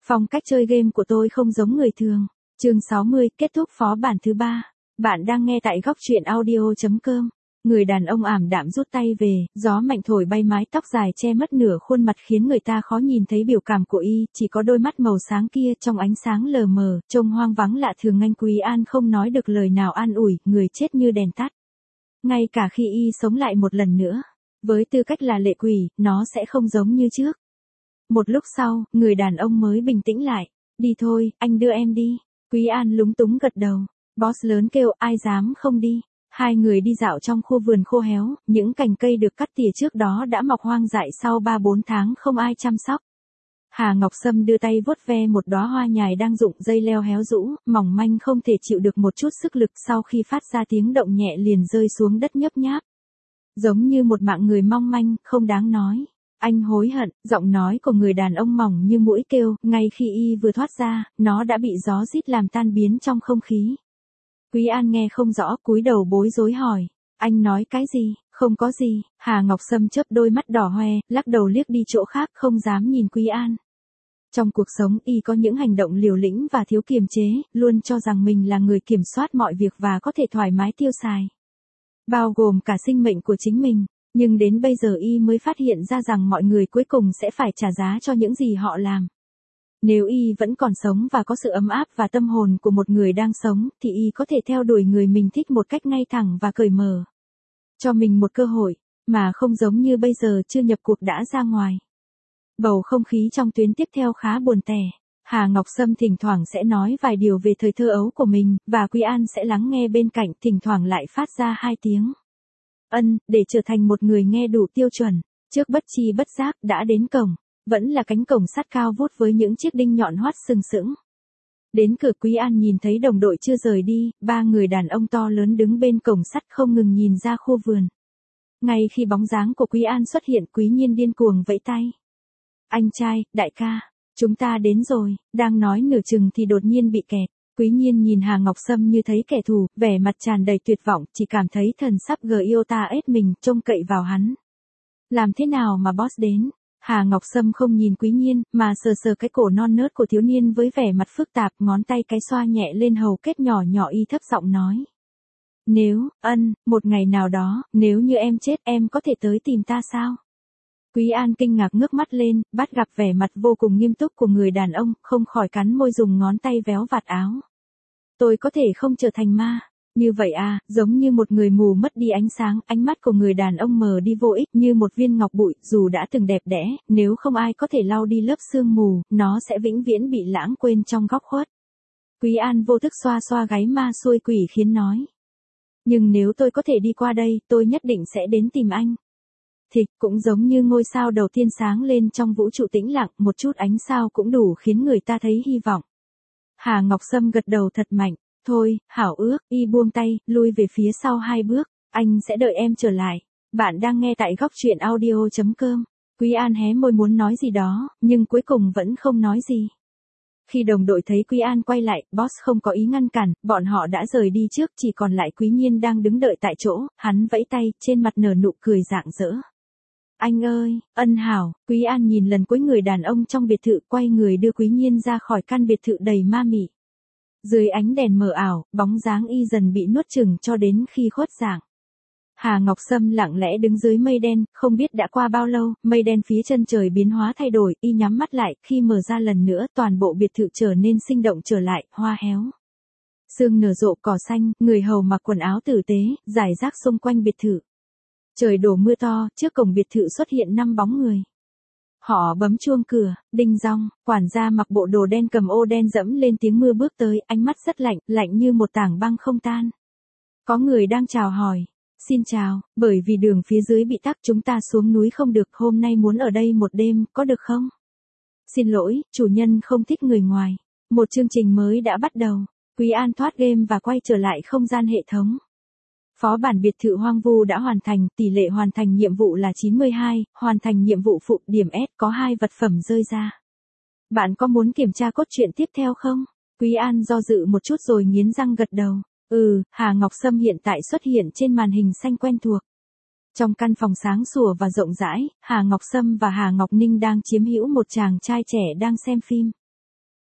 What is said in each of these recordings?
Phong cách chơi game của tôi không giống người thường. Chương 60, kết thúc phó bản thứ 3. Bạn đang nghe tại góc truyện audio.com. Người đàn ông ảm đạm rút tay về, gió mạnh thổi bay mái tóc dài che mất nửa khuôn mặt khiến người ta khó nhìn thấy biểu cảm của y, chỉ có đôi mắt màu sáng kia trong ánh sáng lờ mờ, trông hoang vắng lạ thường. Anh Quý An không nói được lời nào an ủi, người chết như đèn tắt. Ngay cả khi y sống lại một lần nữa, với tư cách là lệ quỷ, nó sẽ không giống như trước. Một lúc sau, người đàn ông mới bình tĩnh lại. Đi thôi, anh đưa em đi. Quý An lúng túng gật đầu. Boss lớn kêu, ai dám không đi. Hai người đi dạo trong khu vườn khô héo, những cành cây được cắt tỉa trước đó đã mọc hoang dại sau 3-4 tháng không ai chăm sóc. Hà Ngọc Sâm đưa tay vuốt ve một đóa hoa nhài đang rụng dây leo héo rũ, mỏng manh không thể chịu được một chút sức lực, sau khi phát ra tiếng động nhẹ liền rơi xuống đất nhấp nháp. Giống như một mạng người mong manh, không đáng nói. Anh hối hận, giọng nói của người đàn ông mỏng như mũi kêu, ngay khi y vừa thoát ra, nó đã bị gió rít làm tan biến trong không khí. Quý An nghe không rõ, cúi đầu bối rối hỏi, anh nói cái gì? Không có gì. Hà Ngọc Sâm chớp đôi mắt đỏ hoe, lắc đầu liếc đi chỗ khác, không dám nhìn Quý An. Trong cuộc sống y có những hành động liều lĩnh và thiếu kiềm chế, luôn cho rằng mình là người kiểm soát mọi việc và có thể thoải mái tiêu xài, bao gồm cả sinh mệnh của chính mình. Nhưng đến bây giờ y mới phát hiện ra rằng mọi người cuối cùng sẽ phải trả giá cho những gì họ làm. Nếu y vẫn còn sống và có sự ấm áp và tâm hồn của một người đang sống, thì y có thể theo đuổi người mình thích một cách ngay thẳng và cởi mở. Cho mình một cơ hội, mà không giống như bây giờ chưa nhập cuộc đã ra ngoài. Bầu không khí trong tuyến tiếp theo khá buồn tẻ. Hà Ngọc Sâm thỉnh thoảng sẽ nói vài điều về thời thơ ấu của mình, và Quý An sẽ lắng nghe bên cạnh, thỉnh thoảng lại phát ra hai tiếng ân, để trở thành một người nghe đủ tiêu chuẩn. Trước bất chi bất giác, đã đến cổng. Vẫn là cánh cổng sắt cao vút với những chiếc đinh nhọn hoắt sừng sững. Đến cửa, Quý An nhìn thấy đồng đội chưa rời đi, ba người đàn ông to lớn đứng bên cổng sắt không ngừng nhìn ra khu vườn. Ngay khi bóng dáng của Quý An xuất hiện, Quý Nhiên điên cuồng vẫy tay. Anh trai, đại ca, chúng ta đến rồi. Đang nói nửa chừng thì đột nhiên bị kẹt. Quý Nhiên nhìn Hà Ngọc Sâm như thấy kẻ thù, vẻ mặt tràn đầy tuyệt vọng, chỉ cảm thấy thần sắp giota ết mình, trông cậy vào hắn. Làm thế nào mà boss đến? Hà Ngọc Sâm không nhìn Quý Nhiên, mà sờ sờ cái cổ non nớt của thiếu niên với vẻ mặt phức tạp, ngón tay cái xoa nhẹ lên hầu kết nhỏ nhỏ, y thấp giọng nói. Nếu, một ngày nào đó, nếu như em chết, em có thể tới tìm ta sao? Quý An kinh ngạc ngước mắt lên, bắt gặp vẻ mặt vô cùng nghiêm túc của người đàn ông, không khỏi cắn môi dùng ngón tay véo vạt áo. Tôi có thể không trở thành ma. Như vậy à, giống như một người mù mất đi ánh sáng, ánh mắt của người đàn ông mờ đi vô ích như một viên ngọc bụi, dù đã từng đẹp đẽ, nếu không ai có thể lau đi lớp sương mù, nó sẽ vĩnh viễn bị lãng quên trong góc khuất. Quý An vô thức xoa xoa gáy ma xuôi quỷ khiến nói. Nhưng nếu tôi có thể đi qua đây, tôi nhất định sẽ đến tìm anh. Thịch, cũng giống như ngôi sao đầu tiên sáng lên trong vũ trụ tĩnh lặng, một chút ánh sao cũng đủ khiến người ta thấy hy vọng. Hà Ngọc Sâm gật đầu thật mạnh. Thôi, hảo ước, y buông tay, lui về phía sau 2 bước, anh sẽ đợi em trở lại. Bạn đang nghe tại góc truyện audio.com. Quý An hé môi muốn nói gì đó, nhưng cuối cùng vẫn không nói gì. Khi đồng đội thấy Quý An quay lại, boss không có ý ngăn cản, bọn họ đã rời đi trước, chỉ còn lại Quý Nhiên đang đứng đợi tại chỗ, hắn vẫy tay, trên mặt nở nụ cười rạng rỡ. Anh ơi, hảo. Quý An nhìn lần cuối người đàn ông trong biệt thự, quay người đưa Quý Nhiên ra khỏi căn biệt thự đầy ma mị. Dưới ánh đèn mờ ảo, bóng dáng y dần bị nuốt chửng cho đến khi khuất dạng. Hà Ngọc Sâm lặng lẽ đứng dưới mây đen, không biết đã qua bao lâu, mây đen phía chân trời biến hóa thay đổi, y nhắm mắt lại, khi mở ra lần nữa, toàn bộ biệt thự trở nên sinh động trở lại, hoa héo. Sương nở rộ cỏ xanh, người hầu mặc quần áo tử tế, rải rác xung quanh biệt thự. Trời đổ mưa to, trước cổng biệt thự xuất hiện 5 bóng người. Họ bấm chuông cửa, đinh dong, quản gia mặc bộ đồ đen cầm ô đen dẫm lên tiếng mưa bước tới, ánh mắt rất lạnh, lạnh như một tảng băng không tan. Có người đang chào hỏi. Xin chào, bởi vì đường phía dưới bị tắc chúng ta xuống núi không được, hôm nay muốn ở đây một đêm, có được không? Xin lỗi, chủ nhân không thích người ngoài. Một chương trình mới đã bắt đầu. Quý An thoát game và quay trở lại không gian hệ thống. Phó bản biệt thự hoang vu đã hoàn thành, tỷ lệ hoàn thành nhiệm vụ là 92, hoàn thành nhiệm vụ phụ, điểm S, có 2 vật phẩm rơi ra. Bạn có muốn kiểm tra cốt truyện tiếp theo không? Quý An do dự một chút rồi nghiến răng gật đầu. Hà Ngọc Sâm hiện tại xuất hiện trên màn hình xanh quen thuộc. Trong căn phòng sáng sủa và rộng rãi, Hà Ngọc Sâm và Hà Ngọc Ninh đang chiếm hữu một chàng trai trẻ đang xem phim.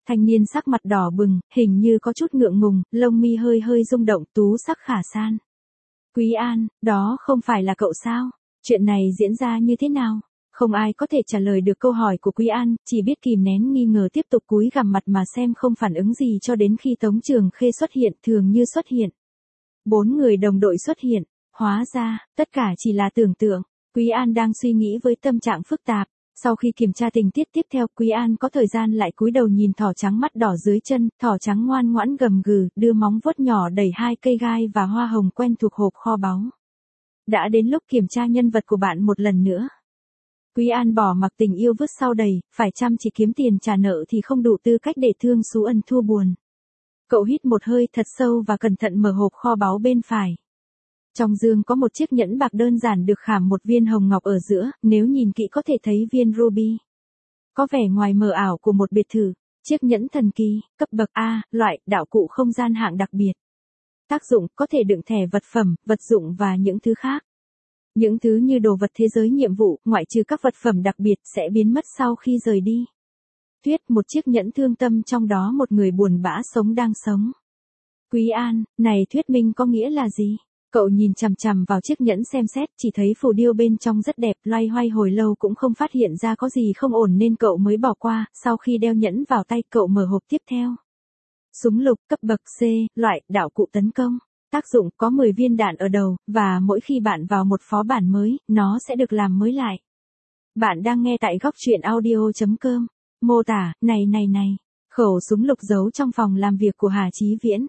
Thanh niên sắc mặt đỏ bừng, hình như có chút ngượng ngùng, lông mi hơi hơi rung động, tú sắc khả san. Quý An, đó không phải là cậu sao? Chuyện này diễn ra như thế nào? Không ai có thể trả lời được câu hỏi của Quý An, chỉ biết kìm nén nghi ngờ tiếp tục cúi gằm mặt mà xem không phản ứng gì cho đến khi Tống Trường Khê xuất hiện, thường như xuất hiện. 4 người đồng đội xuất hiện, hóa ra, tất cả chỉ là tưởng tượng. Quý An đang suy nghĩ với tâm trạng phức tạp. Sau khi kiểm tra tình tiết tiếp theo, Quý An có thời gian lại cúi đầu nhìn thỏ trắng mắt đỏ dưới chân, thỏ trắng ngoan ngoãn gầm gừ, đưa móng vuốt nhỏ đẩy 2 cây gai và hoa hồng quen thuộc hộp kho báu. Đã đến lúc kiểm tra nhân vật của bạn một lần nữa. Quý An bỏ mặc tình yêu vứt sau đầy, phải chăm chỉ kiếm tiền trả nợ thì không đủ tư cách để thương Sú Ân thua buồn. Cậu hít một hơi thật sâu và cẩn thận mở hộp kho báu bên phải. Trong dương có một chiếc nhẫn bạc đơn giản được khảm một viên hồng ngọc ở giữa, nếu nhìn kỹ có thể thấy viên ruby. Có vẻ ngoài mờ ảo của một biệt thự, chiếc nhẫn thần kỳ, cấp bậc A, loại, đạo cụ không gian hạng đặc biệt. Tác dụng, có thể đựng thẻ vật phẩm, vật dụng và những thứ khác. Những thứ như đồ vật thế giới nhiệm vụ, ngoại trừ các vật phẩm đặc biệt, sẽ biến mất sau khi rời đi. Tuyết, một chiếc nhẫn thương tâm trong đó một người buồn bã sống đang sống. Quý An, này thuyết minh có nghĩa là gì? Cậu nhìn chằm chằm vào chiếc nhẫn xem xét, chỉ thấy phù điêu bên trong rất đẹp, loay hoay hồi lâu cũng không phát hiện ra có gì không ổn nên cậu mới bỏ qua. Sau khi đeo nhẫn vào tay, cậu mở hộp tiếp theo. Súng lục, cấp bậc C, loại, đạo cụ tấn công. Tác dụng, có 10 viên đạn ở đầu, và mỗi khi bạn vào một phó bản mới, nó sẽ được làm mới lại. Bạn đang nghe tại góc truyện audio.com. Mô tả, này. Khẩu súng lục giấu trong phòng làm việc của Hà Chí Viễn.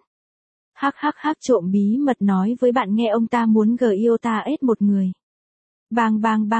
Hắc trộm bí mật nói với bạn nghe ông ta muốn Giota S một người. Bang,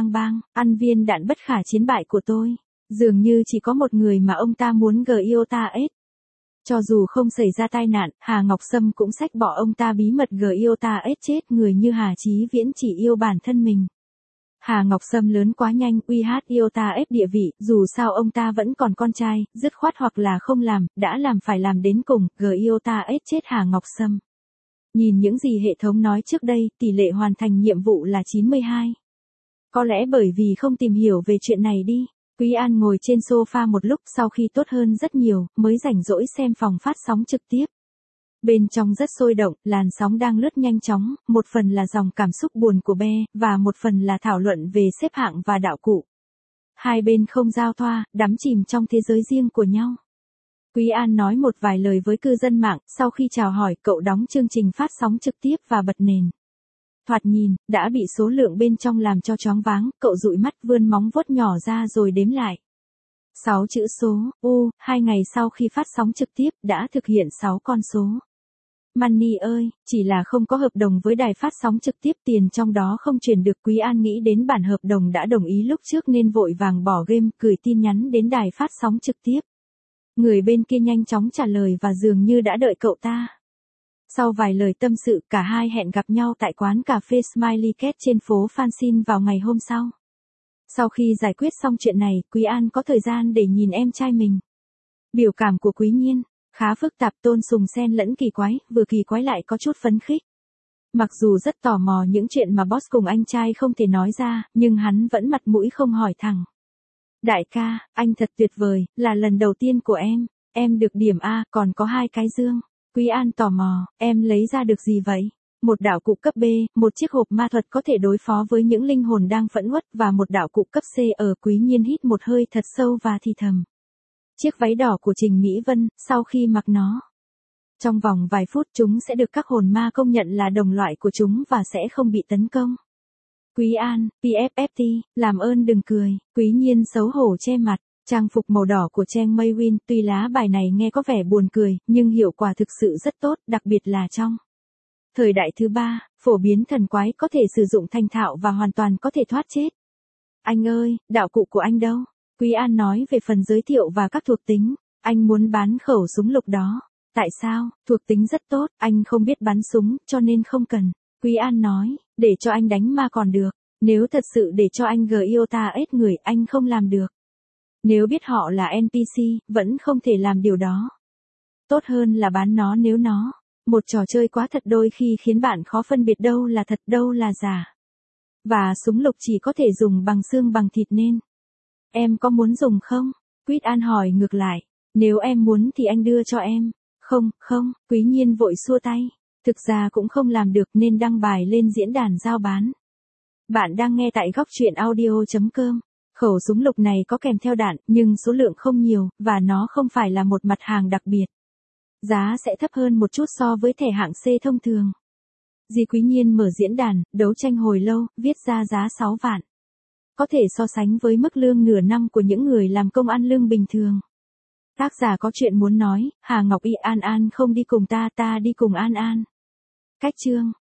ăn viên đạn bất khả chiến bại của tôi. Dường như chỉ có một người mà ông ta muốn Giota S. Cho dù không xảy ra tai nạn, Hà Ngọc Sâm cũng xách bỏ ông ta bí mật Giota S chết người như Hà Chí Viễn chỉ yêu bản thân mình. Hà Ngọc Sâm lớn quá nhanh, Giota S địa vị, dù sao ông ta vẫn còn con trai, dứt khoát hoặc là không làm, đã làm phải làm đến cùng, Giota S chết Hà Ngọc Sâm. Nhìn những gì hệ thống nói trước đây, tỷ lệ hoàn thành nhiệm vụ là 92. Có lẽ bởi vì không tìm hiểu về chuyện này đi. Quý An ngồi trên sofa một lúc sau khi tốt hơn rất nhiều, mới rảnh rỗi xem phòng phát sóng trực tiếp. Bên trong rất sôi động, làn sóng đang lướt nhanh chóng, một phần là dòng cảm xúc buồn của Be, và một phần là thảo luận về xếp hạng và đạo cụ. Hai bên không giao thoa, đắm chìm trong thế giới riêng của nhau. Quý An nói một vài lời với cư dân mạng, sau khi chào hỏi cậu đóng chương trình phát sóng trực tiếp và bật nền. Thoạt nhìn, đã bị số lượng bên trong làm cho choáng váng, cậu dụi mắt vươn móng vuốt nhỏ ra rồi đếm lại. 6 chữ số, 2 ngày sau khi phát sóng trực tiếp, đã thực hiện 6 con số. Money ơi, chỉ là không có hợp đồng với đài phát sóng trực tiếp, tiền trong đó không chuyển được. Quý An nghĩ đến bản hợp đồng đã đồng ý lúc trước nên vội vàng bỏ game, gửi tin nhắn đến đài phát sóng trực tiếp. Người bên kia nhanh chóng trả lời và dường như đã đợi cậu ta. Sau vài lời tâm sự, cả hai hẹn gặp nhau tại quán cà phê Smiley Cat trên phố Phan Xin vào ngày hôm sau. Sau khi giải quyết xong chuyện này, Quý An có thời gian để nhìn em trai mình. Biểu cảm của Quý Nhiên khá phức tạp, Tôn Sùng xen lẫn kỳ quái, vừa kỳ quái lại có chút phấn khích. Mặc dù rất tò mò những chuyện mà boss cùng anh trai không thể nói ra, nhưng hắn vẫn mặt mũi không hỏi thẳng. Đại ca, anh thật tuyệt vời, là lần đầu tiên của em được điểm A, còn có 2 cái dương. Quý An tò mò, em lấy ra được gì vậy? Một đạo cụ cấp B, một chiếc hộp ma thuật có thể đối phó với những linh hồn đang phẫn uất và một đạo cụ cấp C. Quý Nhiên hít một hơi thật sâu và thì thầm. Chiếc váy đỏ của Trình Mỹ Vân, sau khi mặc nó. Trong vòng vài phút chúng sẽ được các hồn ma công nhận là đồng loại của chúng và sẽ không bị tấn công. Quý An, PFFT, làm ơn đừng cười. Quý Nhiên xấu hổ che mặt. Trang phục màu đỏ của Trang Maywin, tuy lá bài này nghe có vẻ buồn cười, nhưng hiệu quả thực sự rất tốt, đặc biệt là trong thời đại thứ 3, phổ biến thần quái có thể sử dụng thành thạo và hoàn toàn có thể thoát chết. Anh ơi, đạo cụ của anh đâu? Quý An nói về phần giới thiệu và các thuộc tính. Anh muốn bán khẩu súng lục đó. Tại sao? Thuộc tính rất tốt, anh không biết bắn súng, cho nên không cần. Quý An nói, để cho anh đánh ma còn được. Nếu thật sự để cho anh Giota S người, anh không làm được. Nếu biết họ là NPC, vẫn không thể làm điều đó. Tốt hơn là bán nó nếu nó. Một trò chơi quá thật đôi khi khiến bạn khó phân biệt đâu là thật đâu là giả. Và súng lục chỉ có thể dùng bằng xương bằng thịt nên. Em có muốn dùng không? Quý An hỏi ngược lại. Nếu em muốn thì anh đưa cho em. Không, không, Quý Nhiên vội xua tay. Thực ra cũng không làm được nên đăng bài lên diễn đàn giao bán. Bạn đang nghe tại góc truyện audio.com. Khẩu súng lục này có kèm theo đạn nhưng số lượng không nhiều và nó không phải là một mặt hàng đặc biệt. Giá sẽ thấp hơn một chút so với thẻ hạng C thông thường. Di Quý Nhiên mở diễn đàn, đấu tranh hồi lâu, viết ra giá 6 vạn. Có thể so sánh với mức lương nửa năm của những người làm công ăn lương bình thường. Tác giả có chuyện muốn nói, Hà Ngọc Y An An không đi cùng ta, ta đi cùng An An. Cách chương.